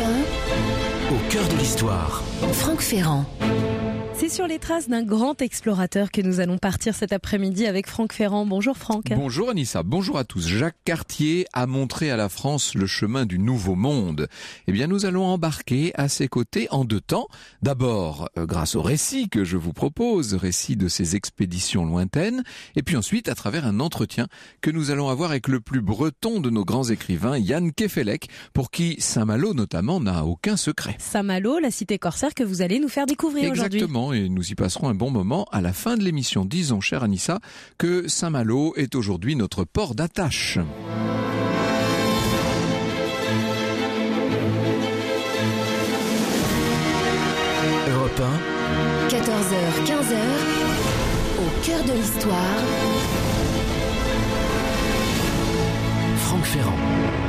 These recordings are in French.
Au cœur de l'histoire. Franck Ferrand. C'est sur les traces d'un grand explorateur que nous allons partir cet après-midi avec Franck Ferrand. Bonjour Franck. Bonjour Anissa, bonjour à tous. Jacques Cartier a montré à la France le chemin du Nouveau Monde. Eh bien, nous allons embarquer à ses côtés en deux temps. D'abord, grâce au récit que je vous propose, récit de ses expéditions lointaines, et puis ensuite à travers un entretien que nous allons avoir avec le plus breton de nos grands écrivains, Jan Kefelec, pour qui Saint-Malo notamment n'a aucun secret. Saint-Malo, la cité corsaire que vous allez nous faire découvrir aujourd'hui. Exactement, et nous y passerons un bon moment à la fin de l'émission. Disons, chère Anissa, que Saint-Malo est aujourd'hui notre port d'attache. Europe 1, 14h, 15h, au cœur de l'histoire. Franck Ferrand.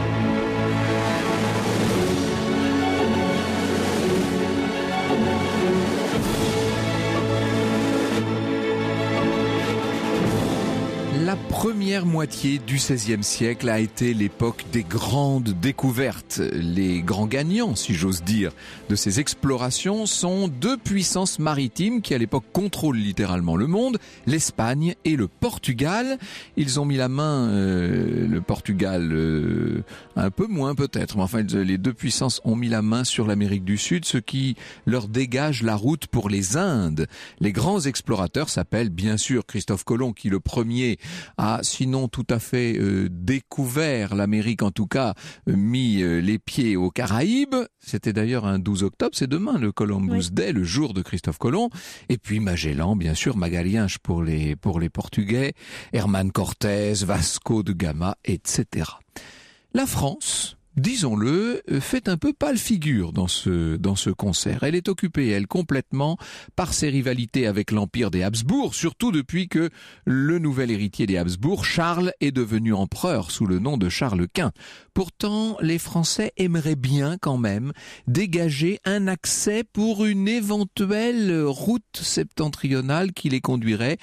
La première moitié du XVIe siècle a été l'époque des grandes découvertes. Les grands gagnants, si j'ose dire, de ces explorations sont deux puissances maritimes qui à l'époque contrôlent littéralement le monde, l'Espagne et le Portugal. Ils ont mis la main, le Portugal un peu moins peut-être, mais enfin les deux puissances ont mis la main sur l'Amérique du Sud, ce qui leur dégage la route pour les Indes. Les grands explorateurs s'appellent bien sûr Christophe Colomb, qui le premier a, sinon tout à fait découvert l'Amérique, en tout cas mis les pieds aux Caraïbes. C'était d'ailleurs un 12 octobre, c'est demain le Columbus Day, le jour de Christophe Colomb. Et puis Magellan, bien sûr, Magalhães pour les Portugais, Herman Cortés, Vasco de Gama, etc. La France, disons-le, fait un peu pâle figure dans ce concert. Elle est occupée, elle, complètement par ses rivalités avec l'Empire des Habsbourg, surtout depuis que le nouvel héritier des Habsbourg, Charles, est devenu empereur sous le nom de Charles Quint. Pourtant, les Français aimeraient bien quand même dégager un accès pour une éventuelle route septentrionale qui les conduirait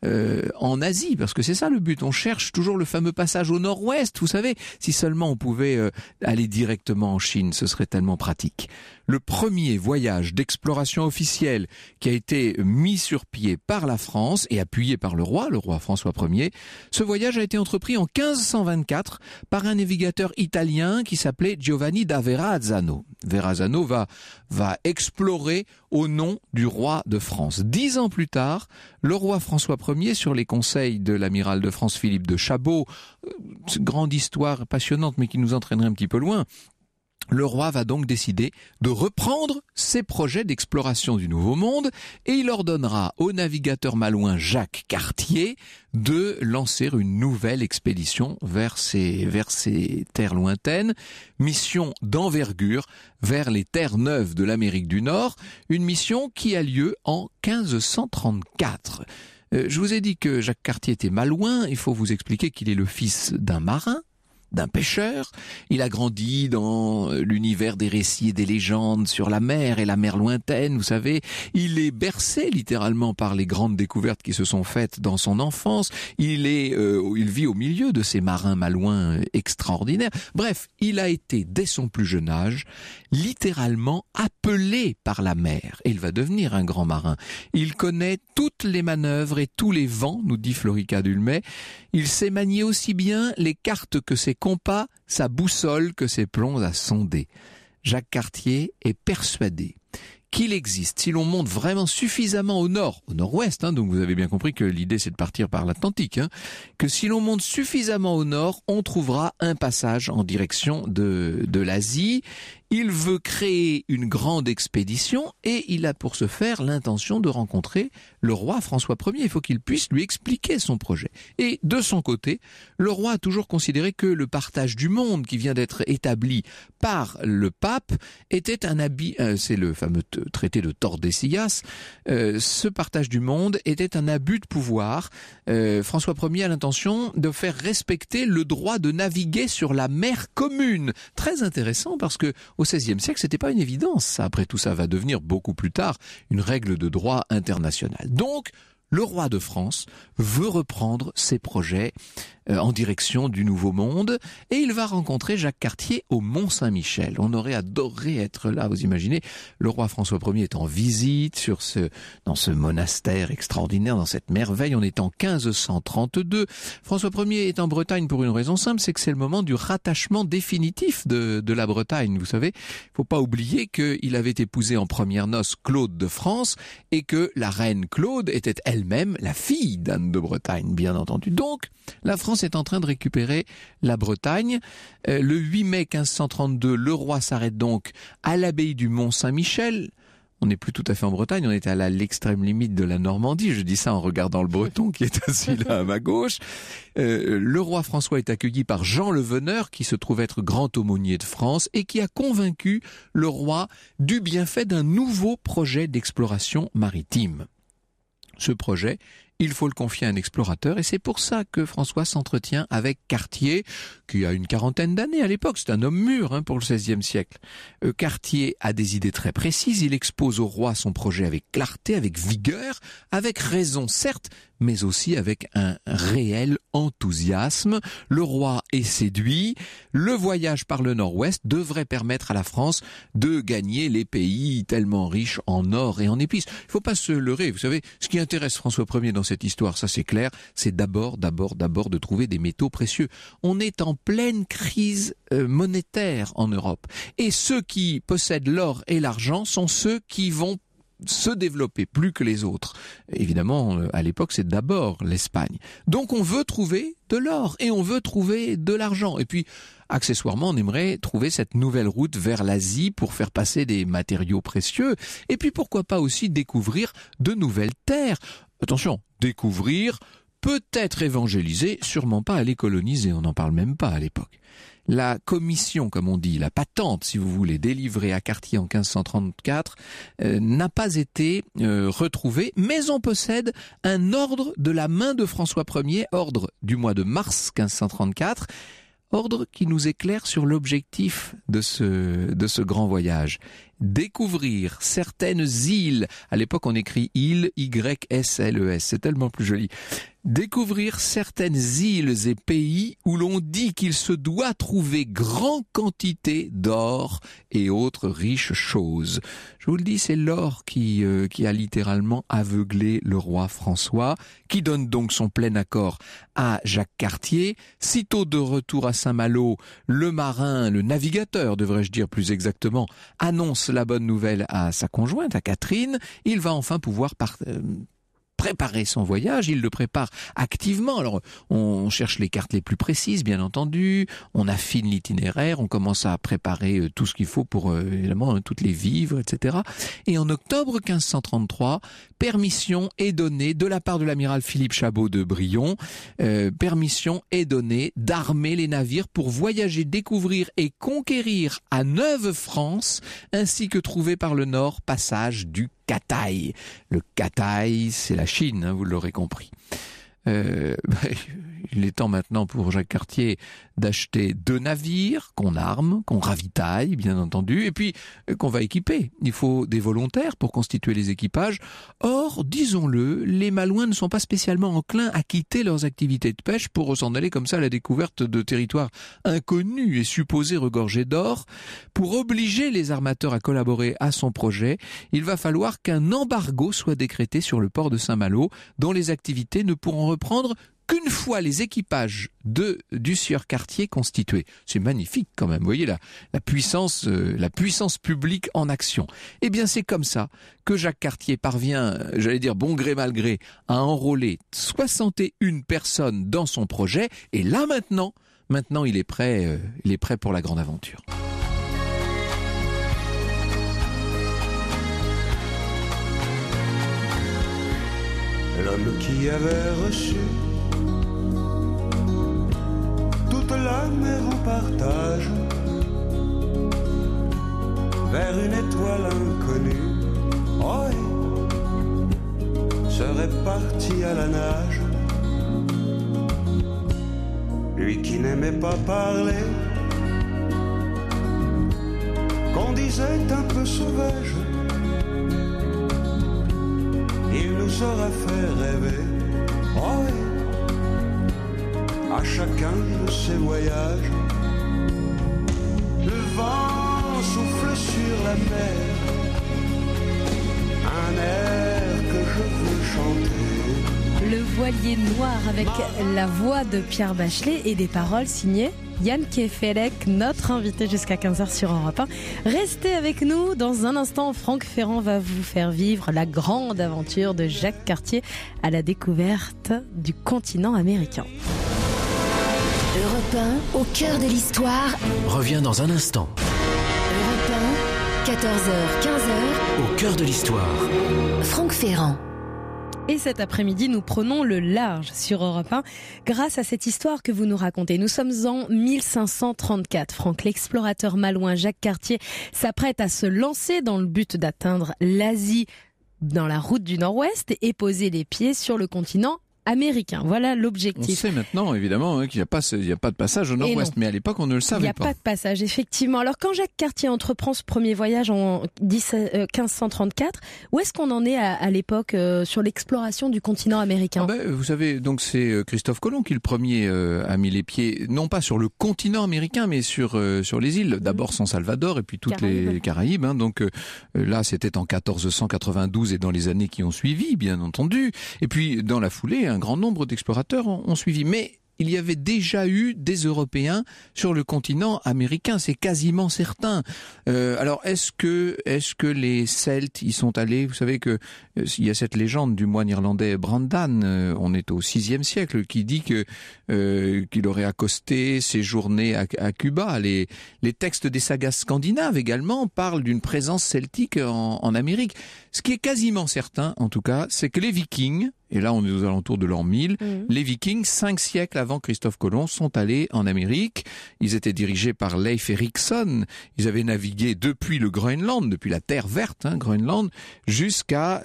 en Asie, parce que c'est ça le but. On cherche toujours le fameux passage au nord-ouest. Vous savez, si seulement on pouvait aller directement en Chine, ce serait tellement pratique. Le premier voyage d'exploration officiel qui a été mis sur pied par la France et appuyé par le roi François Ier, ce voyage a été entrepris en 1524 par un navigateur italien qui s'appelait Giovanni da Verrazzano. Verrazzano va explorer au nom du roi de France. 10 ans plus tard, le roi François Ier, sur les conseils de l'amiral de France Philippe de Chabot, grande histoire passionnante mais qui nous entraînerait un petit peu loin, le roi va donc décider de reprendre ses projets d'exploration du Nouveau Monde et il ordonnera au navigateur malouin Jacques Cartier de lancer une nouvelle expédition vers ces terres lointaines, mission d'envergure vers les terres neuves de l'Amérique du Nord, une mission qui a lieu en 1534. Je vous ai dit que Jacques Cartier était malouin, il faut vous expliquer qu'il est le fils d'un marin, d'un pêcheur. Il a grandi dans l'univers des récits et des légendes sur la mer et la mer lointaine, vous savez. Il est bercé littéralement par les grandes découvertes qui se sont faites dans son enfance. Il vit au milieu de ces marins malouins extraordinaires. Bref, il a été, dès son plus jeune âge, littéralement appelé par la mer. Et il va devenir un grand marin. Il connaît toutes les manœuvres et tous les vents, nous dit Florica Dulmay. Il sait manier aussi bien les cartes que ses compas, sa boussole que ses plombs à sonder. Jacques Cartier est persuadé qu'il existe, si l'on monte vraiment suffisamment au nord-ouest, donc vous avez bien compris que l'idée c'est de partir par l'Atlantique, que si l'on monte suffisamment au nord, on trouvera un passage en direction de l'Asie. Il veut créer une grande expédition et il a pour ce faire l'intention de rencontrer le roi François Ier. Il faut qu'il puisse lui expliquer son projet. Et de son côté, le roi a toujours considéré que le partage du monde qui vient d'être établi par le pape était c'est le fameux traité de Tordesillas, ce partage du monde était un abus de pouvoir. François Ier a l'intention de faire respecter le droit de naviguer sur la mer commune. Très intéressant parce que au XVIe siècle, c'était pas une évidence. Après tout, ça va devenir beaucoup plus tard une règle de droit international. Donc, le roi de France veut reprendre ses projets en direction du Nouveau Monde et il va rencontrer Jacques Cartier au Mont-Saint-Michel. On aurait adoré être là, vous imaginez. Le roi François Ier est en visite dans ce monastère extraordinaire, dans cette merveille. On est en 1532. François Ier est en Bretagne pour une raison simple, c'est que c'est le moment du rattachement définitif de la Bretagne. Vous savez, il faut pas oublier qu'il avait épousé en première noces Claude de France et que la reine Claude était elle-même la fille d'Anne de Bretagne, bien entendu. Donc, la France est en train de récupérer la Bretagne. Le 8 mai 1532, le roi s'arrête donc à l'abbaye du Mont-Saint-Michel. On n'est plus tout à fait en Bretagne, on est à l'extrême limite de la Normandie. Je dis ça en regardant le Breton qui est assis là à ma gauche. Le roi François est accueilli par Jean le Veneur, qui se trouve être grand aumônier de France et qui a convaincu le roi du bienfait d'un nouveau projet d'exploration maritime. Ce projet, il faut le confier à un explorateur et c'est pour ça que François s'entretient avec Cartier, qui a une quarantaine d'années à l'époque. C'est un homme mûr pour le XVIe siècle. Cartier a des idées très précises. Il expose au roi son projet avec clarté, avec vigueur, avec raison certes, mais aussi avec un réel enthousiasme. Le roi est séduit. Le voyage par le nord-ouest devrait permettre à la France de gagner les pays tellement riches en or et en épices. Il ne faut pas se leurrer. Vous savez, ce qui intéresse François Ier dans cette histoire, ça c'est clair, c'est d'abord de trouver des métaux précieux. On est en pleine crise monétaire en Europe. Et ceux qui possèdent l'or et l'argent sont ceux qui vont se développer plus que les autres. Évidemment, à l'époque, c'est d'abord l'Espagne. Donc on veut trouver de l'or et on veut trouver de l'argent. Et puis, accessoirement, on aimerait trouver cette nouvelle route vers l'Asie pour faire passer des matériaux précieux. Et puis, pourquoi pas aussi découvrir de nouvelles terres. Attention, découvrir, peut-être évangéliser, sûrement pas aller coloniser. On n'en parle même pas à l'époque. La commission, comme on dit, la patente, si vous voulez, délivrée à Cartier en 1534, n'a pas été retrouvée, mais on possède un ordre de la main de François Ier, ordre du mois de mars 1534, ordre qui nous éclaire sur l'objectif de ce grand voyage. Découvrir certaines îles. À l'époque, on écrit îles, Y-S-L-E-S. C'est tellement plus joli. Découvrir certaines îles et pays où l'on dit qu'il se doit trouver grande quantité d'or et autres riches choses. Je vous le dis, c'est l'or qui a littéralement aveuglé le roi François, qui donne donc son plein accord à Jacques Cartier. Sitôt de retour à Saint-Malo, le marin, le navigateur, devrais-je dire plus exactement, annonce la bonne nouvelle à sa conjointe, à Catherine. Il va enfin pouvoir préparer son voyage, il le prépare activement. Alors, on cherche les cartes les plus précises, bien entendu, on affine l'itinéraire, on commence à préparer tout ce qu'il faut pour, évidemment, toutes les vivres, etc. Et en octobre 1533, permission est donnée de la part de l'amiral Philippe Chabot de Brion, permission est donnée d'armer les navires pour voyager, découvrir et conquérir à Neuve-France, ainsi que trouver par le nord passage du Cathay. Le Cathay, c'est la Chine, vous l'aurez compris. Il est temps maintenant pour Jacques Cartier d'acheter 2 navires qu'on arme, qu'on ravitaille, bien entendu, et puis qu'on va équiper. Il faut des volontaires pour constituer les équipages. Or, disons-le, les Malouins ne sont pas spécialement enclins à quitter leurs activités de pêche pour s'en aller comme ça à la découverte de territoires inconnus et supposés regorgés d'or. Pour obliger les armateurs à collaborer à son projet, il va falloir qu'un embargo soit décrété sur le port de Saint-Malo, dont les activités ne pourront reprendre qu'une fois les équipages du sieur Cartier constitués. C'est magnifique quand même, vous voyez la puissance publique en action. Eh bien c'est comme ça que Jacques Cartier parvient, j'allais dire bon gré mal gré, à enrôler 61 personnes dans son projet, et là maintenant il est prêt pour la grande aventure. L'homme qui avait reçu toute la mer en partage vers une étoile inconnue, oh, serait parti à la nage. Lui qui n'aimait pas parler, qu'on disait un peu sauvage, il nous aura fait rêver. Oh oui, à chacun de ses voyages. Le vent souffle sur la mer, un air que je veux chanter. Le voilier noir avec la voix de Pierre Bachelet et des paroles signées Yann Kefelec, notre invité jusqu'à 15h sur Europe 1. Restez avec nous. Dans un instant, Franck Ferrand va vous faire vivre la grande aventure de Jacques Cartier à la découverte du continent américain. Europe 1, au cœur de l'histoire. Revient dans un instant. Europe 1, 14h, 15h. Au cœur de l'histoire. Franck Ferrand. Et cet après-midi, nous prenons le large sur Europe 1 grâce à cette histoire que vous nous racontez. Nous sommes en 1534. Franck, l'explorateur malouin Jacques Cartier s'apprête à se lancer dans le but d'atteindre l'Asie dans la route du Nord-Ouest et poser les pieds sur le continent américain. Voilà l'objectif. On sait maintenant, évidemment, qu'il n'y a pas de passage au Nord-Ouest, mais à l'époque, on ne le savait pas. Il n'y a pas de passage, effectivement. Alors, quand Jacques Cartier entreprend ce premier voyage en 1534, où est-ce qu'on en est à l'époque sur l'exploration du continent américain ? Vous savez, donc c'est Christophe Colomb qui, le premier, a mis les pieds, non pas sur le continent américain, mais sur les îles. D'abord San Salvador et puis toutes les Caraïbes. Donc là, c'était en 1492 et dans les années qui ont suivi, bien entendu. Et puis, dans la foulée, un grand nombre d'explorateurs ont suivi. Mais il y avait déjà eu des Européens sur le continent américain, c'est quasiment certain. Alors, est-ce que les Celtes y sont allés ? Vous savez que il y a cette légende du moine irlandais Brandan, on est au VIe siècle, qui dit qu'il aurait accosté, séjourné à Cuba. Les textes des sagas scandinaves également parlent d'une présence celtique en Amérique. Ce qui est quasiment certain, en tout cas, c'est que les Vikings, et là on est aux alentours de l'an 1000, les Vikings, 5 siècles avant Christophe Colomb, sont allés en Amérique. Ils étaient dirigés par Leif Erikson. Ils avaient navigué depuis le Groenland, depuis la terre verte, Groenland, jusqu'à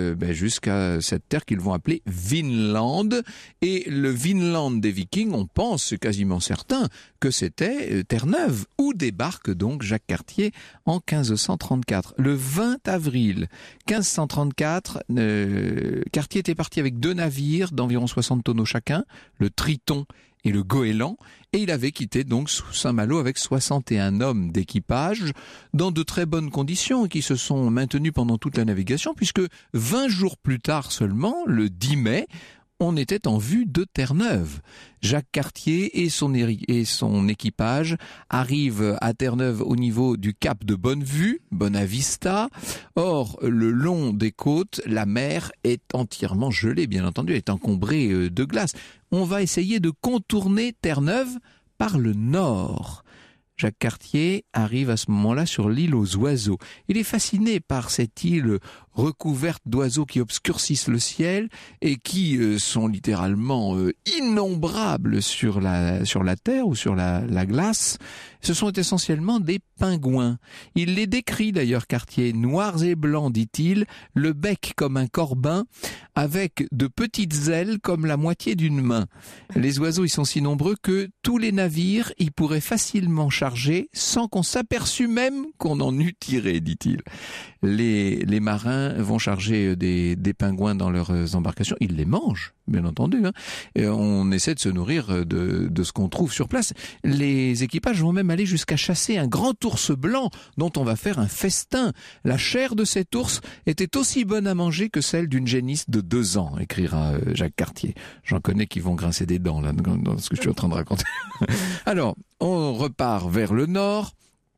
cette terre qu'ils vont appeler Vinland. Et le Vinland des Vikings, on pense, c'est quasiment certain, que c'était Terre-Neuve, où débarque donc Jacques Cartier en 1534. Le 20 avril 1534, Cartier était parti avec 2 navires d'environ 60 tonneaux chacun, le Triton et le Goéland, et il avait quitté donc Saint-Malo avec 61 hommes d'équipage dans de très bonnes conditions et qui se sont maintenus pendant toute la navigation, puisque 20 jours plus tard seulement, le 10 mai, on était en vue de Terre-Neuve. Jacques Cartier et son équipage arrivent à Terre-Neuve au niveau du cap de Bonnevue, Bonavista. Or, le long des côtes, la mer est entièrement gelée, bien entendu, elle est encombrée de glace. On va essayer de contourner Terre-Neuve par le nord. Jacques Cartier arrive à ce moment-là sur l'île aux oiseaux. Il est fasciné par cette île recouverte d'oiseaux qui obscurcissent le ciel et qui sont littéralement innombrables sur la terre ou sur la glace. Ce sont essentiellement des pingouins. Il les décrit d'ailleurs, Cartier, noirs et blancs, dit-il, le bec comme un corbin, avec de petites ailes comme la moitié d'une main. Les oiseaux, ils sont si nombreux que tous les navires y pourraient facilement charger sans qu'on s'aperçût même qu'on en eût tiré, dit-il. Les marins vont charger des pingouins dans leurs embarcations. Ils les mangent, bien entendu. Et on essaie de se nourrir de ce qu'on trouve sur place. Les équipages vont même aller jusqu'à chasser un grand ours blanc dont on va faire un festin. La chair de cet ours était aussi bonne à manger que celle d'une génisse de 2 ans, écrira Jacques Cartier. J'en connais qui vont grincer des dents là dans ce que je suis en train de raconter. Alors, on repart vers le nord.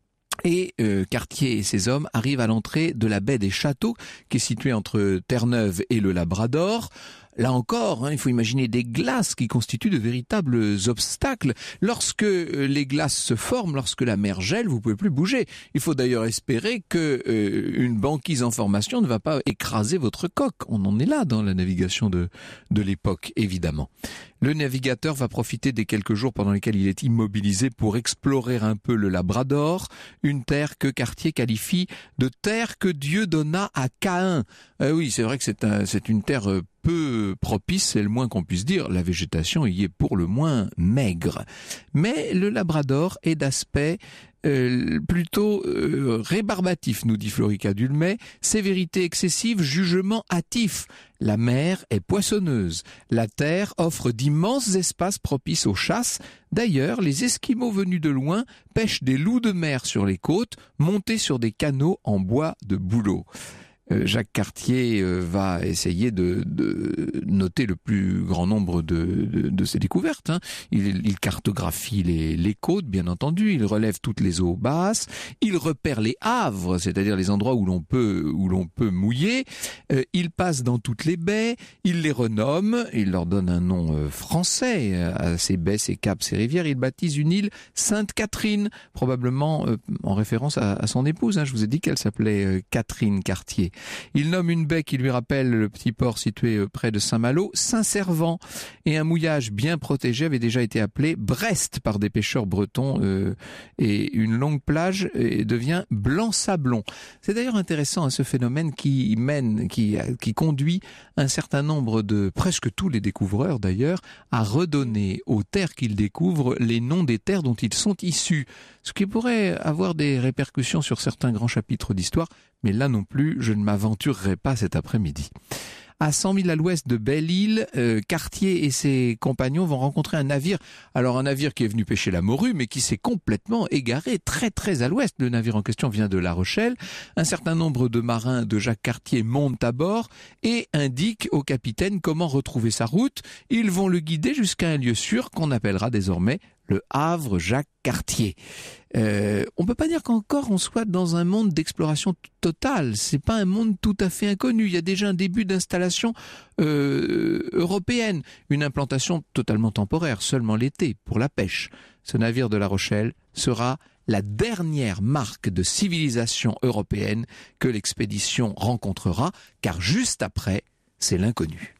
Et Cartier et ses hommes arrivent à l'entrée de la baie des Châteaux, qui est située entre Terre-Neuve et le Labrador. Là encore, il faut imaginer des glaces qui constituent de véritables obstacles. Lorsque les glaces se forment, lorsque la mer gèle, vous pouvez plus bouger. Il faut d'ailleurs espérer que une banquise en formation ne va pas écraser votre coque. On en est là dans la navigation de l'époque, évidemment. Le navigateur va profiter des quelques jours pendant lesquels il est immobilisé pour explorer un peu le Labrador, une terre que Cartier qualifie de terre que Dieu donna à Caïn. Oui, c'est vrai que c'est une terre peu propice, c'est le moins qu'on puisse dire. La végétation y est pour le moins maigre. Mais le Labrador est d'aspect plutôt rébarbatif, nous dit Florica Dulmet. Sévérité excessive, jugement hâtif. La mer est poissonneuse. La terre offre d'immenses espaces propices aux chasses. D'ailleurs, les Esquimaux venus de loin pêchent des loups de mer sur les côtes, montés sur des canots en bois de bouleau. Jacques Cartier va essayer de noter le plus grand nombre de ses découvertes. Il cartographie les côtes, bien entendu. Il relève toutes les eaux basses. Il repère les havres, c'est-à-dire les endroits où l'on peut mouiller. Il passe dans toutes les baies. Il les renomme. Il leur donne un nom français à ces baies, ces caps, ces rivières. Il baptise une île Sainte-Catherine, probablement en référence à son épouse. Je vous ai dit qu'elle s'appelait Catherine Cartier. Il nomme une baie qui lui rappelle le petit port situé près de Saint-Malo, Saint-Servant, et un mouillage bien protégé avait déjà été appelé Brest par des pêcheurs bretons, et une longue plage devient Blanc-Sablon. C'est d'ailleurs intéressant ce phénomène qui conduit un certain nombre de, presque tous les découvreurs d'ailleurs, à redonner aux terres qu'ils découvrent les noms des terres dont ils sont issus, ce qui pourrait avoir des répercussions sur certains grands chapitres d'histoire, mais là non plus, je ne m'aventurerai pas cet après-midi. À 100 000 à l'ouest de Belle-Île, Cartier et ses compagnons vont rencontrer un navire. Alors un navire qui est venu pêcher la morue, mais qui s'est complètement égaré très très à l'ouest. Le navire en question vient de La Rochelle. Un certain nombre de marins de Jacques Cartier montent à bord et indiquent au capitaine comment retrouver sa route. Ils vont le guider jusqu'à un lieu sûr qu'on appellera désormais le Havre Jacques Cartier. On peut pas dire qu'encore on soit dans un monde d'exploration totale. C'est pas un monde tout à fait inconnu. Il y a déjà un début d'installation européenne, une implantation totalement temporaire, seulement l'été pour la pêche. Ce navire de La Rochelle sera la dernière marque de civilisation européenne que l'expédition rencontrera, car juste après, c'est l'inconnu.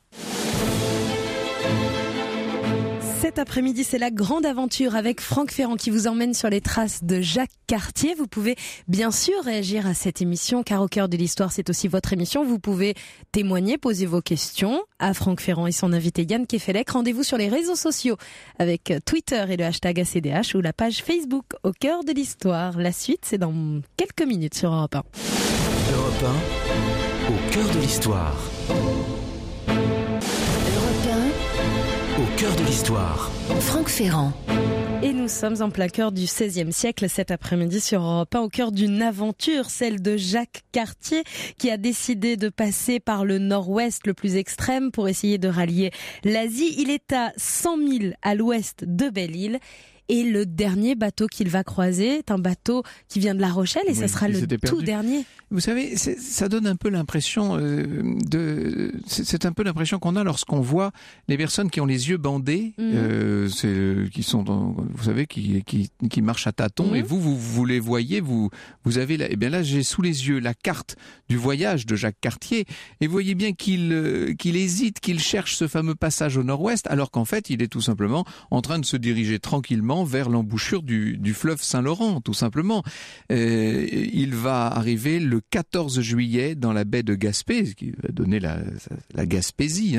Cet après-midi, c'est la grande aventure avec Franck Ferrand qui vous emmène sur les traces de Jacques Cartier. Vous pouvez bien sûr réagir à cette émission, car au cœur de l'histoire, c'est aussi votre émission. Vous pouvez témoigner, poser vos questions à Franck Ferrand et son invité Yann Kefelec. Rendez-vous sur les réseaux sociaux avec Twitter et le hashtag ACDH ou la page Facebook au cœur de l'histoire. La suite, c'est dans quelques minutes sur Europe 1. Europe 1, au cœur de l'histoire. Au cœur de l'histoire. Franck Ferrand. Et nous sommes en plein cœur du XVIe siècle cet après-midi sur Europe 1, au cœur d'une aventure, celle de Jacques Cartier, qui a décidé de passer par le nord-ouest le plus extrême pour essayer de rallier l'Asie. Il est à 100 000 à l'ouest de Belle-Île. Et le dernier bateau qu'il va croiser est un bateau qui vient de La Rochelle et ça sera le tout dernier. Vous savez, ça donne un peu l'impression c'est un peu l'impression qu'on a lorsqu'on voit les personnes qui ont les yeux bandés, qui sont, vous savez, qui marchent à tâtons, et vous les voyez, vous avez là, et bien là j'ai sous les yeux la carte du voyage de Jacques Cartier, et vous voyez bien qu'il hésite, qu'il cherche ce fameux passage au nord-ouest, alors qu'en fait il est tout simplement en train de se diriger tranquillement vers l'embouchure du fleuve Saint-Laurent, tout simplement. Il va arriver le 14 juillet dans la baie de Gaspé, ce qui va donner la Gaspésie.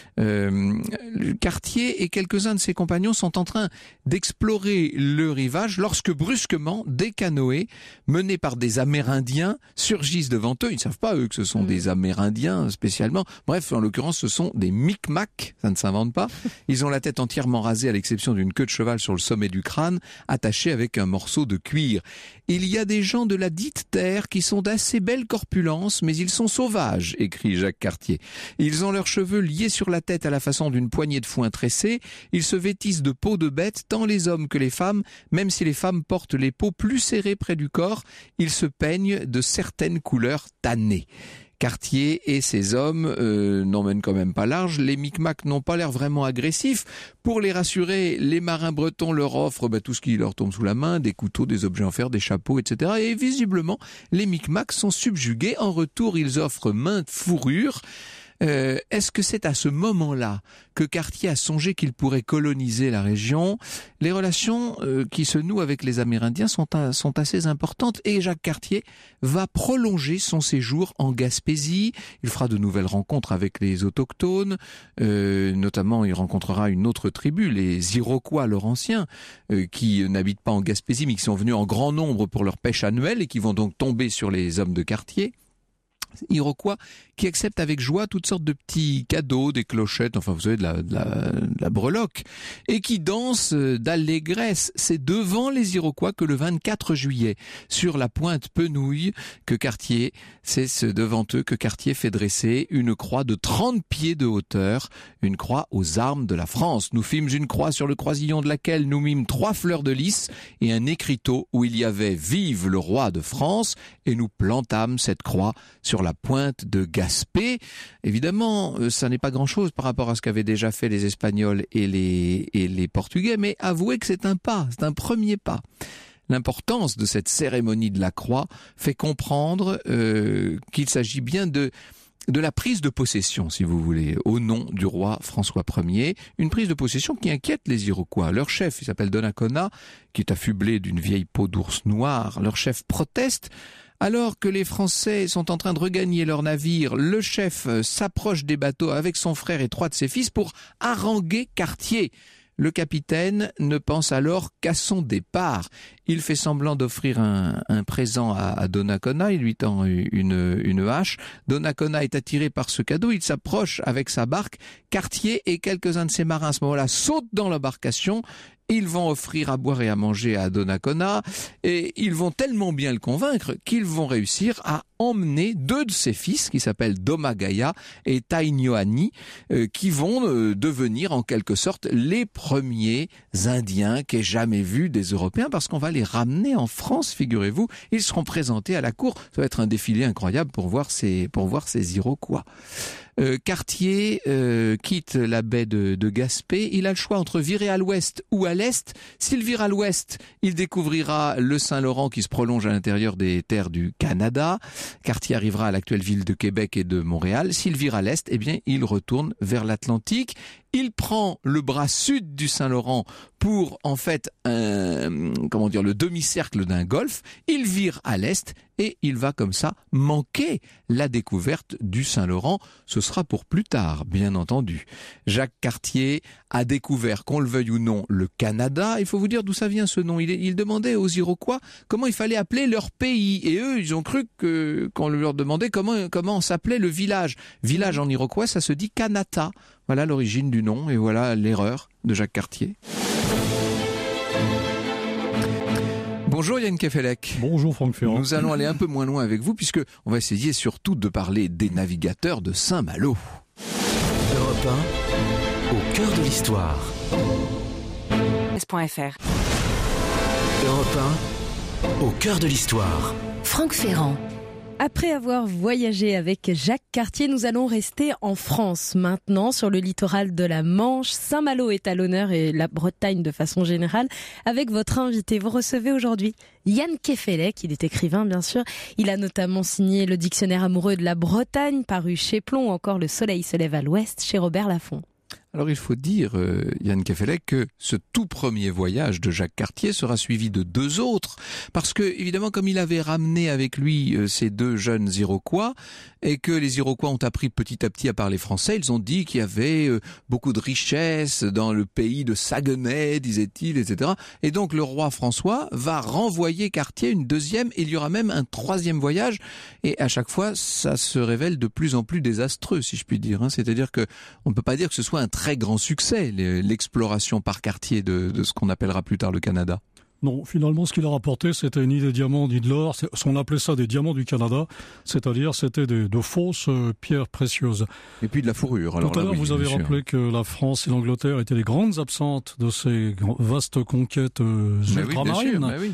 Cartier et quelques-uns de ses compagnons sont en train d'explorer le rivage lorsque brusquement des canoës menés par des Amérindiens surgissent devant eux. Ils ne savent pas eux que ce sont des Amérindiens spécialement. Bref, en l'occurrence, ce sont des Micmacs, ça ne s'invente pas. Ils ont la tête entièrement rasée à l'exception d'une queue de cheval sur le sommet du crâne, attachée avec un morceau de cuir. Il y a des gens de la dite terre qui sont d'assez belle corpulence, mais ils sont sauvages, écrit Jacques Cartier. Ils ont leurs cheveux liés sur la tête à la façon d'une poignée de foin tressée. Ils se vêtissent de peau de bête, tant les hommes que les femmes, même si les femmes portent les peaux plus serrées près du corps. Ils se peignent de certaines couleurs tannées. Cartier et ses hommes n'emmènent quand même pas large. Les Micmacs n'ont pas l'air vraiment agressifs. Pour les rassurer, les marins bretons leur offrent tout ce qui leur tombe sous la main, des couteaux, des objets en fer, des chapeaux, etc. Et visiblement, les Micmacs sont subjugués. En retour, ils offrent maintes fourrures. Est-ce que c'est à ce moment-là que Cartier a songé qu'il pourrait coloniser la région? Les relations qui se nouent avec les Amérindiens sont assez importantes et Jacques Cartier va prolonger son séjour en Gaspésie. Il fera de nouvelles rencontres avec les autochtones, notamment il rencontrera une autre tribu, les Iroquois laurentiens, qui n'habitent pas en Gaspésie mais qui sont venus en grand nombre pour leur pêche annuelle et qui vont donc tomber sur les hommes de Cartier. Iroquois qui acceptent avec joie toutes sortes de petits cadeaux, des clochettes, enfin vous savez de la breloque, et qui dansent d'allégresse. C'est devant les Iroquois que le 24 juillet, sur la pointe Penouille, c'est devant eux que Cartier fait dresser une croix de 30 pieds de hauteur, une croix aux armes de la France. Nous fîmes une croix sur le croisillon de laquelle nous mîmes 3 fleurs de lys et un écriteau où il y avait « Vive le roi de France » et nous plantâmes cette croix sur la pointe de Gaspé. Évidemment, ça n'est pas grand-chose par rapport à ce qu'avaient déjà fait les Espagnols et les Portugais, mais avouez que c'est un premier pas. L'importance de cette cérémonie de la croix fait comprendre qu'il s'agit bien de la prise de possession, si vous voulez, au nom du roi François Ier, une prise de possession qui inquiète les Iroquois. Leur chef, il s'appelle Donnacona, qui est affublé d'une vieille peau d'ours noir. Leur chef proteste. Alors que les Français sont en train de regagner leur navire, le chef s'approche des bateaux avec son frère et 3 de ses fils pour haranguer Cartier. Le capitaine ne pense alors qu'à son départ. Il fait semblant d'offrir un présent à Donnacona, il lui tend une hache. Donnacona est attiré par ce cadeau, il s'approche avec sa barque. Cartier et quelques-uns de ses marins à ce moment-là sautent dans l'embarcation. Ils vont offrir à boire et à manger à Donnacona et ils vont tellement bien le convaincre qu'ils vont réussir à emmener 2 de ses fils qui s'appellent Domagaya et Taignoani qui vont devenir en quelque sorte les premiers Indiens qu'aient jamais vus des Européens parce qu'on va les ramener en France, figurez-vous. Ils seront présentés à la cour. Ça va être un défilé incroyable pour voir ces Iroquois. Cartier quitte la baie de Gaspé. Il a le choix entre virer à l'ouest ou à l'est. S'il vire à l'ouest, il découvrira le Saint-Laurent qui se prolonge à l'intérieur des terres du Canada. Cartier arrivera à l'actuelle ville de Québec et de Montréal. S'il vire à l'est, eh bien, il retourne vers l'Atlantique. Il prend le bras sud du Saint-Laurent pour, en fait, le demi-cercle d'un golfe. Il vire à l'est et il va comme ça manquer la découverte du Saint-Laurent. Ce sera pour plus tard, bien entendu. Jacques Cartier a découvert, qu'on le veuille ou non, le Canada. Il faut vous dire d'où ça vient ce nom. Il demandait aux Iroquois comment il fallait appeler leur pays. Et eux, ils ont cru qu'on leur demandait comment s'appelait le village. Village en iroquois, ça se dit Kanata. Voilà l'origine du nom et voilà l'erreur de Jacques Cartier. Bonjour Yann Kefelec. Bonjour Franck Ferrand. Nous allons aller un peu moins loin avec vous puisque on va essayer surtout de parler des navigateurs de Saint-Malo. Europe 1, au cœur de l'histoire. Europe 1, au cœur de l'histoire. Franck Ferrand. Après avoir voyagé avec Jacques Cartier, nous allons rester en France maintenant, sur le littoral de la Manche. Saint-Malo est à l'honneur et la Bretagne de façon générale. Avec votre invité, vous recevez aujourd'hui Yann Kefelec, il est écrivain bien sûr. Il a notamment signé le dictionnaire amoureux de la Bretagne, paru chez Plomb, ou encore Le soleil se lève à l'ouest, chez Robert Laffont. Alors il faut dire, Yann Kefelec, que ce tout premier voyage de Jacques Cartier sera suivi de 2 autres, parce que évidemment comme il avait ramené avec lui ces 2 jeunes Iroquois, et que les Iroquois ont appris petit à petit à parler français, ils ont dit qu'il y avait beaucoup de richesses dans le pays de Saguenay, disait-il, etc. Et donc le roi François va renvoyer Cartier une 2e, et il y aura même un 3e voyage, et à chaque fois ça se révèle de plus en plus désastreux, si je puis dire. C'est-à-dire que on ne peut pas dire que ce soit un très grand succès, l'exploration par Cartier de ce qu'on appellera plus tard le Canada. Non, finalement, ce qu'il a rapporté, c'était ni des diamants, ni de l'or. On appelait ça des diamants du Canada, c'est-à-dire c'était de fausses pierres précieuses. Et puis de la fourrure. Alors tout à l'heure, vous avez rappelé que la France et l'Angleterre étaient les grandes absentes de ces vastes conquêtes ultramarines. Oui.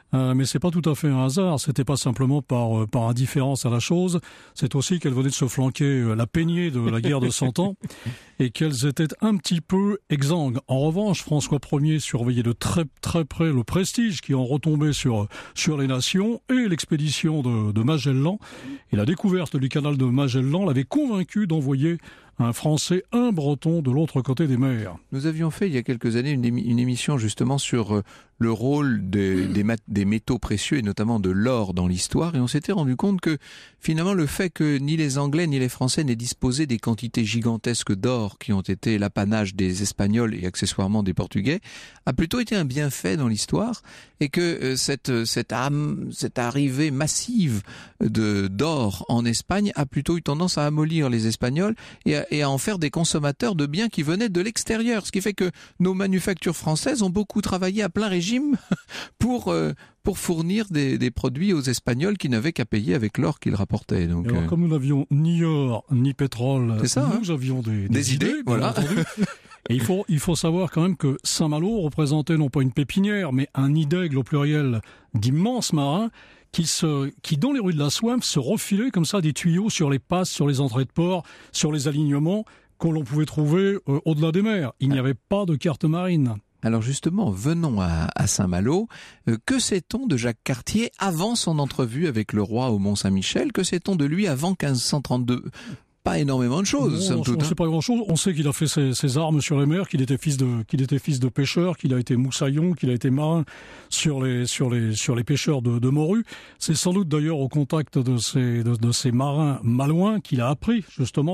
Mais c'est pas tout à fait un hasard. C'était pas simplement par indifférence à la chose. C'est aussi qu'elle venait de se flanquer la peignée de la guerre de 100 ans et qu'elles étaient un petit peu exsangues. En revanche, François Ier surveillait de très très près le prestige qui en retombait sur les nations et l'expédition de Magellan. Et la découverte du canal de Magellan l'avait convaincu d'envoyer un Français, un Breton de l'autre côté des mers. Nous avions fait il y a quelques années une émission justement sur le rôle des métaux précieux et notamment de l'or dans l'histoire, et on s'était rendu compte que finalement le fait que ni les Anglais ni les Français n'aient disposé des quantités gigantesques d'or qui ont été l'apanage des Espagnols et accessoirement des Portugais a plutôt été un bienfait dans l'histoire, et que cette arrivée massive d'or en Espagne a plutôt eu tendance à amollir les Espagnols et à en faire des consommateurs de biens qui venaient de l'extérieur, ce qui fait que nos manufactures françaises ont beaucoup travaillé à plein régime pour fournir des produits aux Espagnols qui n'avaient qu'à payer avec l'or qu'ils rapportaient. Donc, alors, comme nous n'avions ni or ni pétrole, nous avions des idées, voilà. Et il faut savoir quand même que Saint-Malo représentait non pas une pépinière, mais un nid d'aigle au pluriel d'immenses marins qui dans les rues de la Soif se refilaient comme ça des tuyaux sur les passes, sur les entrées de port, sur les alignements que l'on pouvait trouver au-delà des mers. Il n'y avait pas de carte marine. Alors justement, venons à Saint-Malo. Que sait-on de Jacques Cartier avant son entrevue avec le roi au Mont-Saint-Michel? Que sait-on de lui avant 1532? Pas énormément de choses. On ne sait pas grand-chose. On sait qu'il a fait ses armes sur les mers, qu'il était fils de pêcheur, qu'il a été moussaillon, qu'il a été marin sur les pêcheurs de morues. C'est sans doute d'ailleurs au contact de ces marins malouins qu'il a appris justement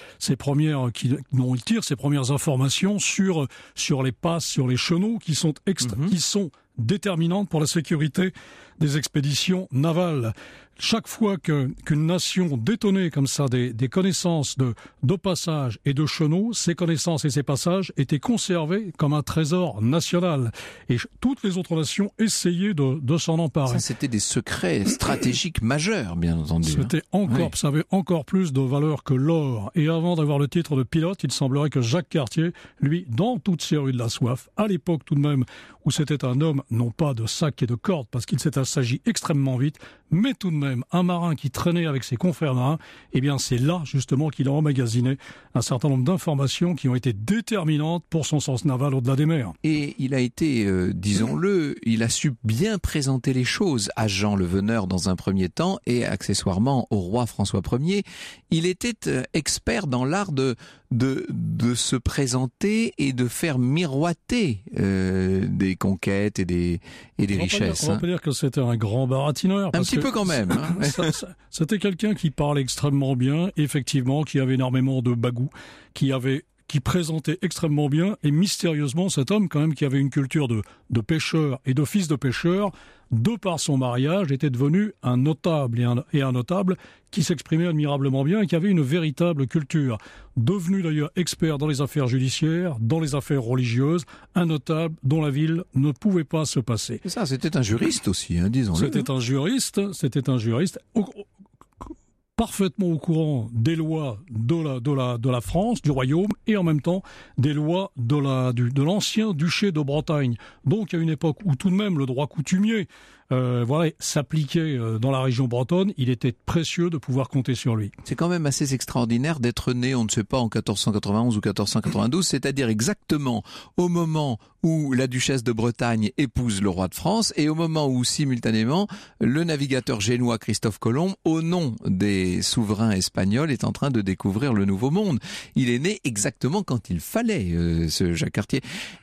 dont il tire ses premières informations sur les passes, sur les chenaux qui sont déterminantes pour la sécurité des expéditions navales. Chaque fois qu'une nation détenait comme ça des connaissances de passages et de chenaux, ces connaissances et ces passages étaient conservés comme un trésor national. Et toutes les autres nations essayaient de s'en emparer. Ça, c'était des secrets stratégiques majeurs, bien entendu. Ça avait encore plus de valeur que l'or. Et avant d'avoir le titre de pilote, il semblerait que Jacques Cartier, lui, dans toutes ces rues de la Soif, à l'époque tout de même, où c'était un homme, non pas de sac et de corde, parce qu'il s'agit extrêmement vite, mais tout de même, un marin qui traînait avec ses confrères marins, eh bien c'est là justement qu'il a emmagasiné un certain nombre d'informations qui ont été déterminantes pour son sens naval au-delà des mers. Et il a été, disons-le, il a su bien présenter les choses à Jean le Veneur dans un premier temps et accessoirement au roi François Ier. Il était expert dans l'art de se présenter et de faire miroiter des conquêtes et des richesses. On va pas dire que c'était un grand baratineur. Un petit peu quand même. Hein. C'était quelqu'un qui parlait extrêmement bien, effectivement, qui avait énormément de bagou, qui présentait extrêmement bien, et mystérieusement, cet homme, quand même, qui avait une culture de pêcheur et de fils de pêcheur, de par son mariage, était devenu un notable et un notable qui s'exprimait admirablement bien et qui avait une véritable culture. Devenu d'ailleurs expert dans les affaires judiciaires, dans les affaires religieuses, un notable dont la ville ne pouvait pas se passer. C'est ça, c'était un juriste aussi, hein, disons-le. C'était un juriste. Parfaitement au courant des lois de la France, du royaume, et en même temps des lois de l'ancien duché de Bretagne. Donc à une époque où tout de même le droit coutumier s'appliquait dans la région bretonne, il était précieux de pouvoir compter sur lui. C'est quand même assez extraordinaire d'être né, on ne sait pas, en 1491 ou 1492, c'est-à-dire exactement au moment où la duchesse de Bretagne épouse le roi de France et au moment où, simultanément, le navigateur génois Christophe Colomb, au nom des souverains espagnols, est en train de découvrir le Nouveau Monde. Il est né exactement quand il fallait, ce Jacques Cartier.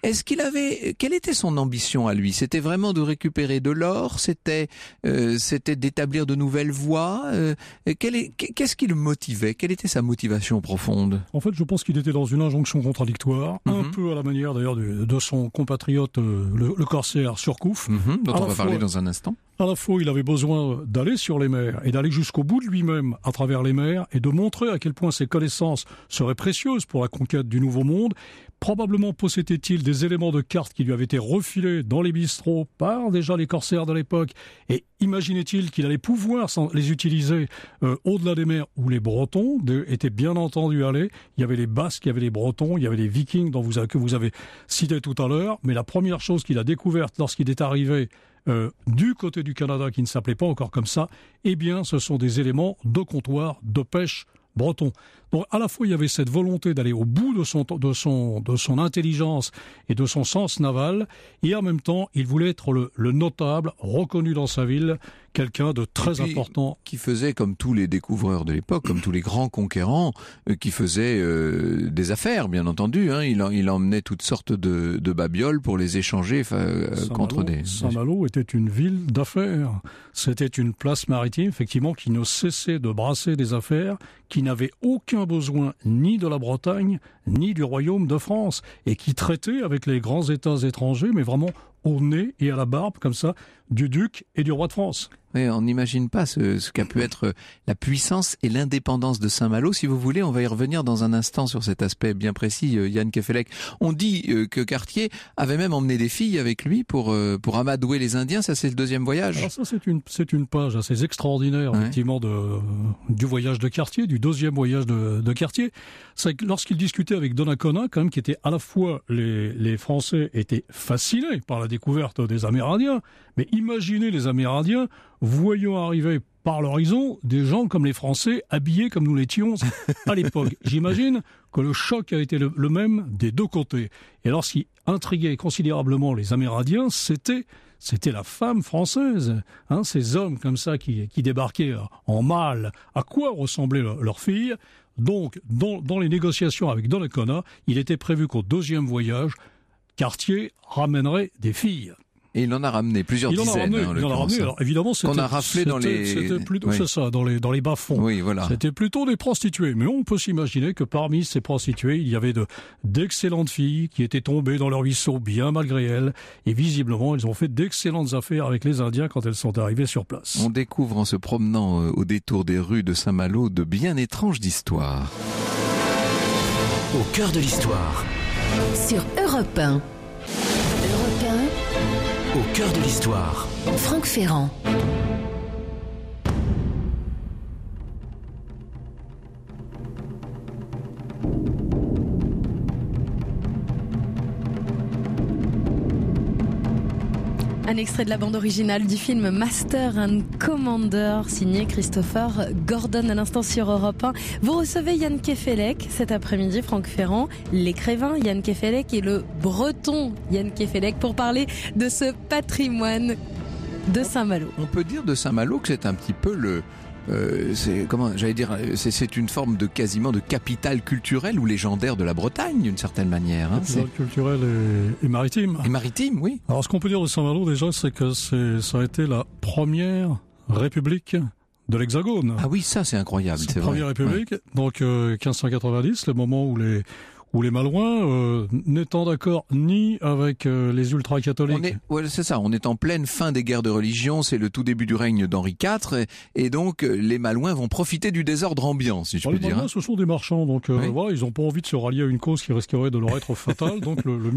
Quelle était son ambition à lui? C'était vraiment de récupérer de l'or? C'était d'établir de nouvelles voies? Qu'est-ce qui le motivait? Quelle était sa motivation profonde? En fait, je pense qu'il était dans une injonction contradictoire, un peu à la manière d'ailleurs de son compatriote, le corsaire Surcouf. Dont on va parler dans un instant. À la fois, il avait besoin d'aller sur les mers et d'aller jusqu'au bout de lui-même à travers les mers et de montrer à quel point ses connaissances seraient précieuses pour la conquête du Nouveau Monde. Probablement possédait-il des éléments de cartes qui lui avaient été refilés dans les bistrots par déjà les corsaires de l'époque. Et imaginait-il qu'il allait pouvoir les utiliser au-delà des mers où les Bretons étaient bien entendu allés. Il y avait les Basques, il y avait les Bretons, il y avait les Vikings que vous avez cités tout à l'heure. Mais la première chose qu'il a découverte lorsqu'il est arrivé du côté du Canada, qui ne s'appelait pas encore comme ça, eh bien, ce sont des éléments de comptoir, de pêche breton. Donc, à la fois, il y avait cette volonté d'aller au bout de son intelligence et de son sens naval, et en même temps, il voulait être le notable, reconnu dans sa ville, quelqu'un de très important. Qui faisait, comme tous les découvreurs de l'époque, comme tous les grands conquérants, qui faisait des affaires, bien entendu. Hein. Il emmenait toutes sortes de babioles pour les échanger contre des... Saint-Malo était une ville d'affaires. C'était une place maritime, effectivement, qui ne cessait de brasser des affaires, qui n'avait aucun besoin ni de la Bretagne, ni du royaume de France, et qui traitait avec les grands États étrangers, mais vraiment au nez et à la barbe, comme ça, du duc et du roi de France. Oui, on n'imagine pas ce qu'a pu être la puissance et l'indépendance de Saint-Malo. Si vous voulez, on va y revenir dans un instant sur cet aspect bien précis, Yann Kefelec. On dit que Cartier avait même emmené des filles avec lui pour amadouer les Indiens. Ça, c'est le deuxième voyage. Alors ça, c'est une page assez extraordinaire, ouais, effectivement, du voyage de Cartier, du deuxième voyage de Cartier. C'est que lorsqu'il discutait avec Donnacona, quand même, qui était à la fois les Français étaient fascinés par la découverte des Amérindiens, mais imaginez les Amérindiens voyant arriver par l'horizon des gens comme les Français, habillés comme nous l'étions à l'époque. J'imagine que le choc a été le même des deux côtés. Et alors, ce qui intriguait considérablement les Amérindiens, c'était la femme française. Hein, ces hommes comme ça qui débarquaient en mâle. À quoi ressemblait leur fille? Donc, dans les négociations avec Donnacona, il était prévu qu'au deuxième voyage, Cartier ramènerait des filles. Et il en a ramené plusieurs dizaines. Il en a ramené. Alors évidemment, qu'on a raflé c'était plutôt, oui, c'est ça, dans les bas-fonds. Oui, voilà. C'était plutôt des prostituées. Mais on peut s'imaginer que parmi ces prostituées, il y avait d'excellentes filles qui étaient tombées dans leur ruisseau bien malgré elles. Et visiblement, elles ont fait d'excellentes affaires avec les Indiens quand elles sont arrivées sur place. On découvre en se promenant au détour des rues de Saint-Malo de bien étranges histoires. Au cœur de l'histoire. Sur Europe 1. Au cœur de l'histoire. Franck Ferrand. Un extrait de la bande originale du film Master and Commander, signé Christopher Gordon, à l'instant sur Europe 1. Vous recevez Yann Kefelec cet après-midi, Franck Ferrand, l'écrivain Yann Kefelec et le breton Yann Kefelec pour parler de ce patrimoine de Saint-Malo. On peut dire de Saint-Malo que c'est un petit peu c'est une forme de quasiment de capitale culturelle ou légendaire de la Bretagne d'une certaine manière. Hein, capitale culturelle et maritime. Et maritime, oui. Alors ce qu'on peut dire de Saint-Malo déjà, c'est que ça a été la première république de l'Hexagone. Ah oui, ça c'est incroyable, c'est vrai. Première république, ouais. Donc 1590, le moment où les Malouins, n'étant d'accord ni avec les ultra-catholiques... c'est ça, on est en pleine fin des guerres de religion, c'est le tout début du règne d'Henri IV, et donc les Malouins vont profiter du désordre ambiant, si je puis dire. Les Malouins, ce sont des marchands, donc oui, voilà, ils n'ont pas envie de se rallier à une cause qui risquerait de leur être fatale, donc le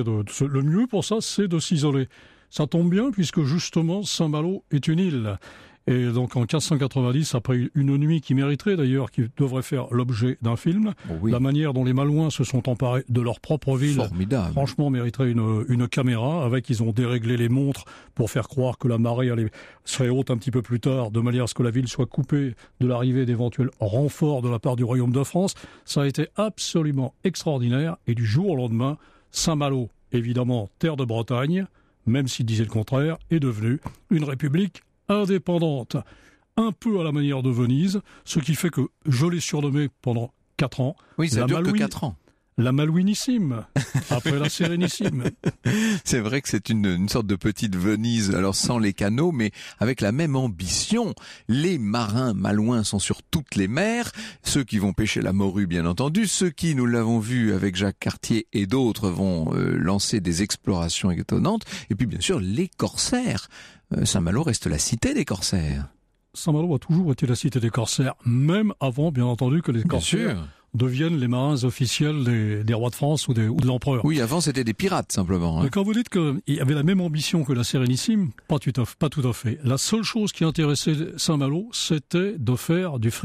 mieux pour ça, c'est de s'isoler. Ça tombe bien, puisque justement, Saint-Malo est une île. Et donc en 1590, après une nuit qui mériterait d'ailleurs, qui devrait faire l'objet d'un film, oui, la manière dont les Malouins se sont emparés de leur propre ville, formidable, franchement mériterait une caméra. Avec, ils ont déréglé les montres pour faire croire que la marée serait haute un petit peu plus tard, de manière à ce que la ville soit coupée de l'arrivée d'éventuels renforts de la part du Royaume de France. Ça a été absolument extraordinaire. Et du jour au lendemain, Saint-Malo, évidemment terre de Bretagne, même s'il disait le contraire, est devenue une république indépendante, un peu à la manière de Venise, ce qui fait que je l'ai surnommé pendant 4 ans. Oui, ça dure que 4 ans. La Malouinissime, après la Sérénissime. C'est vrai que c'est une sorte de petite Venise, alors sans les canaux, mais avec la même ambition. Les marins malouins sont sur toutes les mers, ceux qui vont pêcher la morue, bien entendu, ceux qui, nous l'avons vu avec Jacques Cartier et d'autres, vont lancer des explorations étonnantes, et puis bien sûr les corsaires. Saint-Malo reste la cité des corsaires. Saint-Malo a toujours été la cité des corsaires, même avant, bien entendu, que les corsaires deviennent les marins officiels des rois de France ou de l'empereur. Oui, avant c'était des pirates simplement. Hein. Mais quand vous dites qu'il y avait la même ambition que la Sérénissime, pas tout à fait. La seule chose qui intéressait Saint-Malo, c'était de faire du fric,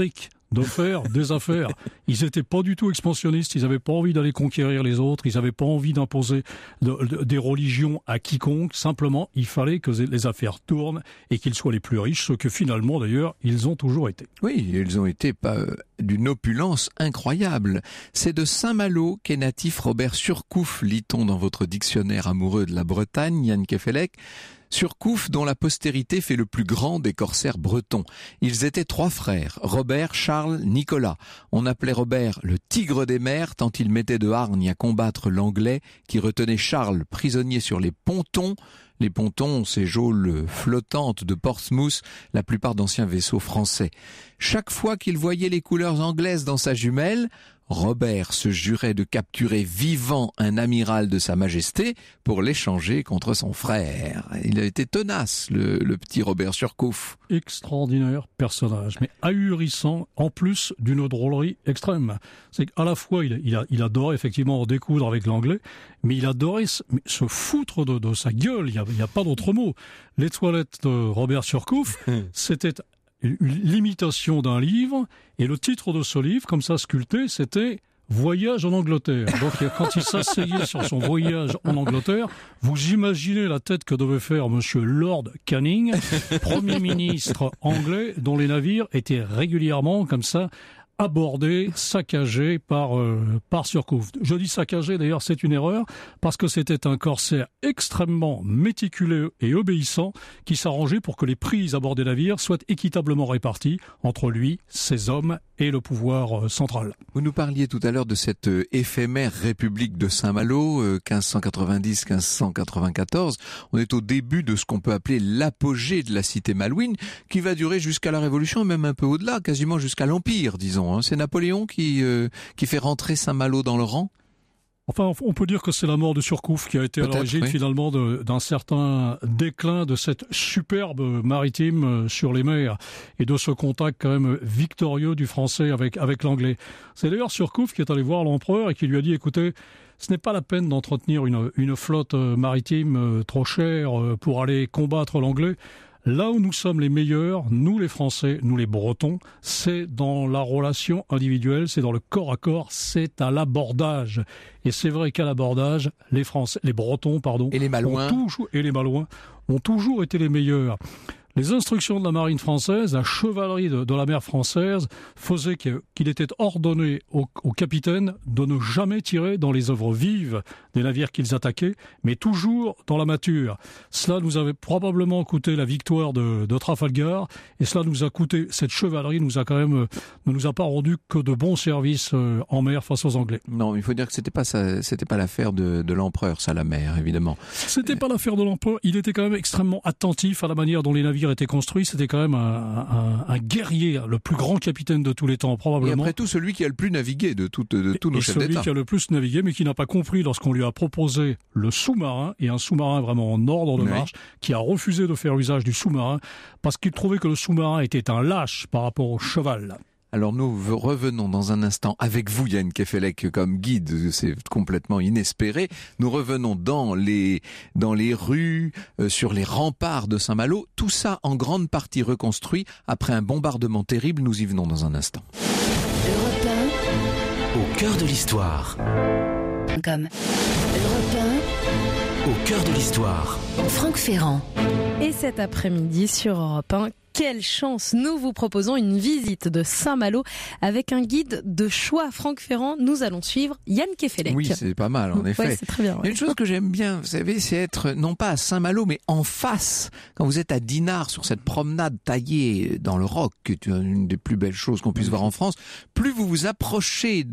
de faire des affaires. Ils étaient pas du tout expansionnistes, ils avaient pas envie d'aller conquérir les autres, ils avaient pas envie d'imposer des religions à quiconque. Simplement, il fallait que les affaires tournent et qu'ils soient les plus riches, ce que finalement d'ailleurs ils ont toujours été. Oui, ils ont été d'une opulence incroyable. C'est de Saint-Malo qu'est natif Robert Surcouf, lit-on dans votre dictionnaire amoureux de la Bretagne, Yann Kefelec. Surcouf, dont la postérité fait le plus grand des corsaires bretons. Ils étaient 3 frères, Robert, Charles, Nicolas. On appelait Robert le tigre des mers, tant il mettait de hargne à combattre l'anglais qui retenait Charles prisonnier sur les pontons. Les pontons, ces geôles flottantes de Portsmouth, la plupart d'anciens vaisseaux français. Chaque fois qu'il voyait les couleurs anglaises dans sa jumelle, Robert se jurait de capturer vivant un amiral de Sa Majesté pour l'échanger contre son frère. Il a été tenace, le petit Robert Surcouf. Extraordinaire personnage, mais ahurissant, en plus d'une drôlerie extrême. C'est qu'à la fois, il adorait effectivement découdre avec l'anglais, mais il adorait se foutre de sa gueule, il y a pas d'autre mot. Les toilettes de Robert Surcouf, c'était l'imitation d'un livre, et le titre de ce livre, comme ça sculpté, c'était « Voyage en Angleterre ». Donc quand il s'asseyait sur son voyage en Angleterre, vous imaginez la tête que devait faire monsieur Lord Canning, Premier ministre anglais, dont les navires étaient régulièrement comme ça abordé, saccagé par Surcouf. Je dis saccagé, d'ailleurs, c'est une erreur, parce que c'était un corsaire extrêmement méticuleux et obéissant qui s'arrangeait pour que les prises à bord des navires soient équitablement réparties entre lui, ses hommes et le pouvoir central. Vous nous parliez tout à l'heure de cette éphémère République de Saint-Malo, 1590-1594. On est au début de ce qu'on peut appeler l'apogée de la cité malouine, qui va durer jusqu'à la Révolution, même un peu au-delà, quasiment jusqu'à l'Empire, disons. C'est Napoléon qui fait rentrer Saint-Malo dans le rang. Enfin, on peut dire que c'est la mort de Surcouf qui a été à l'origine finalement d'un certain déclin de cette superbe maritime sur les mers et de ce contact quand même victorieux du français avec l'anglais. C'est d'ailleurs Surcouf qui est allé voir l'empereur et qui lui a dit « Écoutez, ce n'est pas la peine d'entretenir une flotte maritime trop chère pour aller combattre l'anglais. Là où nous sommes les meilleurs, nous les Français, nous les Bretons, c'est dans la relation individuelle, c'est dans le corps à corps, c'est à l'abordage. Et c'est vrai qu'à l'abordage, les Bretons, et les Malouins ont toujours été les meilleurs. Les instructions de la marine française, la chevalerie de la mer française, faisaient qu'il était ordonné aux capitaines de ne jamais tirer dans les œuvres vives des navires qu'ils attaquaient, mais toujours dans la mâture. Cela nous avait probablement coûté la victoire de Trafalgar, et cela nous a coûté, cette chevalerie ne nous a pas rendu que de bons services en mer face aux Anglais. Non, il faut dire que c'était pas l'affaire de l'empereur, ça, la mer, évidemment. C'était pas l'affaire de l'empereur, il était quand même extrêmement attentif à la manière dont les navires était construit, c'était quand même un guerrier, le plus grand capitaine de tous les temps, probablement. Et après tout, celui qui a le plus navigué de tous nos chefs d'État. Celui qui a le plus navigué, mais qui n'a pas compris lorsqu'on lui a proposé le sous-marin, et un sous-marin vraiment en ordre de marche, qui a refusé de faire usage du sous-marin, parce qu'il trouvait que le sous-marin était un lâche par rapport au cheval. Alors nous revenons dans un instant avec vous, Yann Kefelec, comme guide, c'est complètement inespéré. Nous revenons dans les rues, sur les remparts de Saint-Malo, tout ça en grande partie reconstruit après un bombardement terrible. Nous y venons dans un instant. Europe 1, au cœur de l'histoire. Comme Europe 1, au cœur de l'histoire. Franck Ferrand. Et cet après-midi sur Europe 1, quelle chance! Nous vous proposons une visite de Saint-Malo avec un guide de choix. Franck Ferrand, nous allons suivre Yann Kefelec. Oui, c'est pas mal, en effet. Ouais, c'est très bien. Ouais. Une chose que j'aime bien, vous savez, c'est être non pas à Saint-Malo, mais en face. Quand vous êtes à Dinard, sur cette promenade taillée dans le roc, qui est une des plus belles choses qu'on puisse voir en France, plus vous vous approchez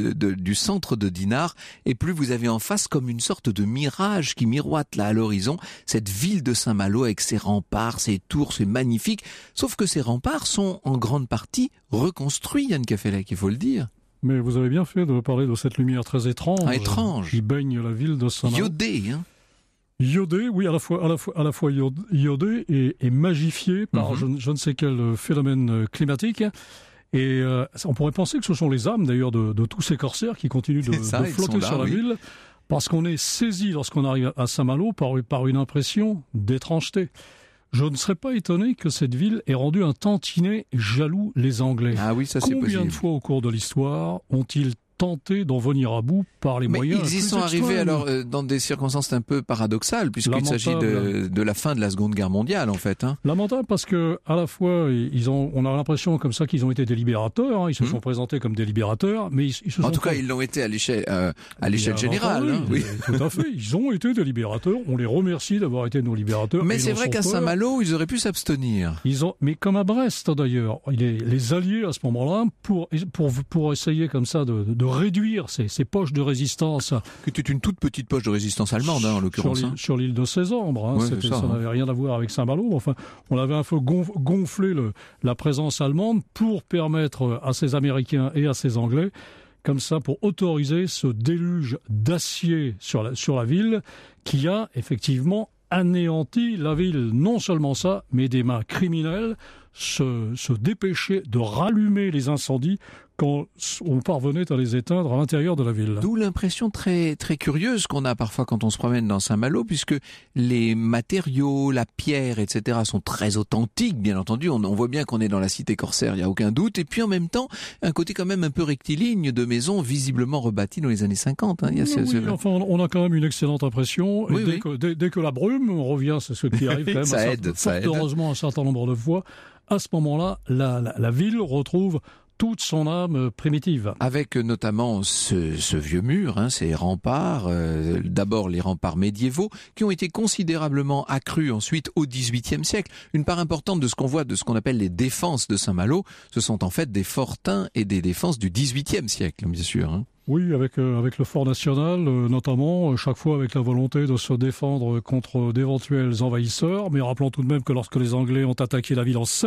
du centre de Dinard, et plus vous avez en face comme une sorte de mirage qui miroite là à l'horizon, cette ville de Saint-Malo avec ses remparts, ses tours, c'est magnifique. Sauf que ces remparts sont en grande partie reconstruits, Yann Kefelec, il faut le dire. Mais vous avez bien fait de parler de cette lumière très étrange. Ah, étrange. Qui baigne la ville de Saint-Malo. Iodée, hein. Iodée, oui, à la fois iodée et magifiée par je ne sais quel phénomène climatique. Et on pourrait penser que ce sont les âmes, d'ailleurs, de tous ces corsaires qui continuent de flotter sur la ville. Parce qu'on est saisi, lorsqu'on arrive à Saint-Malo, par une impression d'étrangeté. Je ne serais pas étonné que cette ville ait rendu un tantinet jaloux les Anglais. Ah oui, ça c'est possible. Combien de fois au cours de l'histoire ont-ils tenté d'en venir à bout par les moyens ils y sont arrivés alors dans des circonstances un peu paradoxales, puisqu'il s'agit de la fin de la Seconde Guerre mondiale en fait. Lamentable parce que à la fois on a l'impression comme ça qu'ils ont été des libérateurs, ils se sont présentés comme des libérateurs, mais ils se sont en tout cas ils l'ont été à l'échelle générale. Oui, tout à fait. Ils ont été des libérateurs. On les remercie d'avoir été nos libérateurs. Mais c'est vrai qu'à Saint-Malo ils auraient pu s'abstenir. Mais comme à Brest d'ailleurs, les Alliés à ce moment-là pour essayer comme ça de réduire ces poches de résistance. Qui était une toute petite poche de résistance allemande, en l'occurrence. Sur l'île de Sésambre. Ça n'avait rien à voir avec Saint-Malo. Enfin, on avait un peu gonflé la présence allemande pour permettre à ces Américains et à ces Anglais, comme ça, pour autoriser ce déluge d'acier sur la ville qui a effectivement anéanti la ville. Non seulement ça, mais des mains criminelles se dépêchaient de rallumer les incendies quand on parvenait à les éteindre à l'intérieur de la ville. D'où l'impression très, très curieuse qu'on a parfois quand on se promène dans Saint-Malo, puisque les matériaux, la pierre, etc. sont très authentiques, bien entendu. On voit bien qu'on est dans la cité corsaire, il n'y a aucun doute. Et puis en même temps, un côté quand même un peu rectiligne de maisons visiblement rebâties dans les années 50. Enfin, on a quand même une excellente impression. Dès que la brume revient, c'est ce qui arrive quand même. ça aide. Heureusement un certain nombre de fois. À ce moment-là, la ville retrouve toute son âme primitive. Avec notamment ce vieux mur, ces remparts, d'abord les remparts médiévaux, qui ont été considérablement accrus ensuite au XVIIIe siècle. Une part importante de ce qu'on voit, de ce qu'on appelle les défenses de Saint-Malo, ce sont en fait des fortins et des défenses du XVIIIe siècle, bien sûr. Oui, avec le Fort National, notamment, chaque fois avec la volonté de se défendre contre d'éventuels envahisseurs. Mais rappelons tout de même que lorsque les Anglais ont attaqué la ville en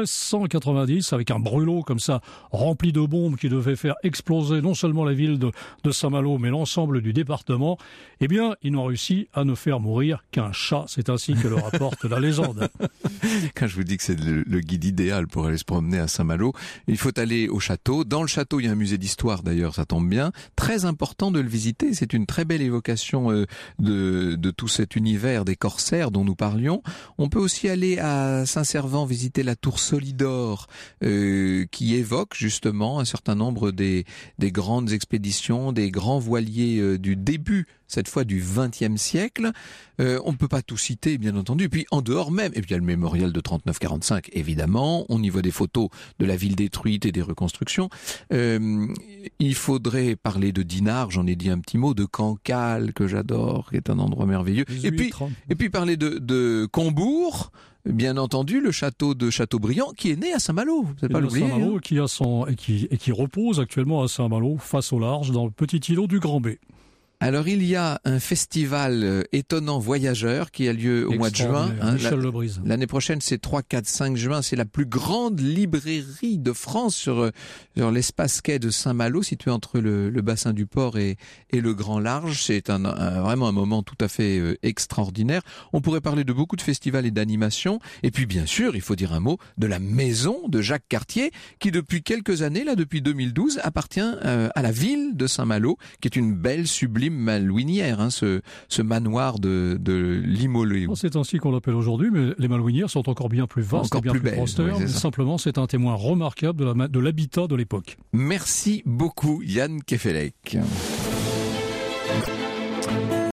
1690, avec un brûlot comme ça, rempli de bombes qui devait faire exploser non seulement la ville de Saint-Malo, mais l'ensemble du département, eh bien, ils n'ont réussi à ne faire mourir qu'un chat. C'est ainsi que le rapporte la légende. Quand je vous dis que c'est le guide idéal pour aller se promener à Saint-Malo, il faut aller au château. Dans le château, il y a un musée d'histoire d'ailleurs, ça tombe bien. Très important de le visiter, c'est une très belle évocation de tout cet univers des corsaires dont nous parlions. On peut aussi aller à Saint-Servant visiter la tour Solidor qui évoque justement un certain nombre des grandes expéditions, des grands voiliers du début, cette fois du XXe siècle. On ne peut pas tout citer, bien entendu. Puis en dehors même, et puis il y a le mémorial de 39-45, évidemment. On y voit des photos de la ville détruite et des reconstructions. Il faudrait parler de Dinard, j'en ai dit un petit mot, de Cancale, que j'adore, qui est un endroit merveilleux. Et puis parler de Combourg, bien entendu, le château de Châteaubriand, qui est né à Saint-Malo. Vous n'avez pas l'oublier. Saint-Malo, qui repose actuellement à Saint-Malo, face au large, dans le petit îlot du Grand B. Alors il y a un festival étonnant voyageur qui a lieu au mois de juin. Michel Lebrise. L'année prochaine, c'est 3, 4, 5 juin. C'est la plus grande librairie de France sur l'espace quai de Saint-Malo, situé entre le bassin du port et le Grand Large. C'est vraiment un moment tout à fait extraordinaire. On pourrait parler de beaucoup de festivals et d'animations. Et puis bien sûr, il faut dire un mot de la maison de Jacques Cartier, qui depuis quelques années, là depuis 2012, appartient à la ville de Saint-Malo, qui est une belle, sublime Malouinière, ce manoir de l'Immolé. C'est ainsi qu'on l'appelle aujourd'hui, mais les Malouinières sont encore bien plus vastes, encore bien plus prospères. Oui, simplement, c'est un témoin remarquable de l'habitat de l'époque. Merci beaucoup, Yann Kefelec.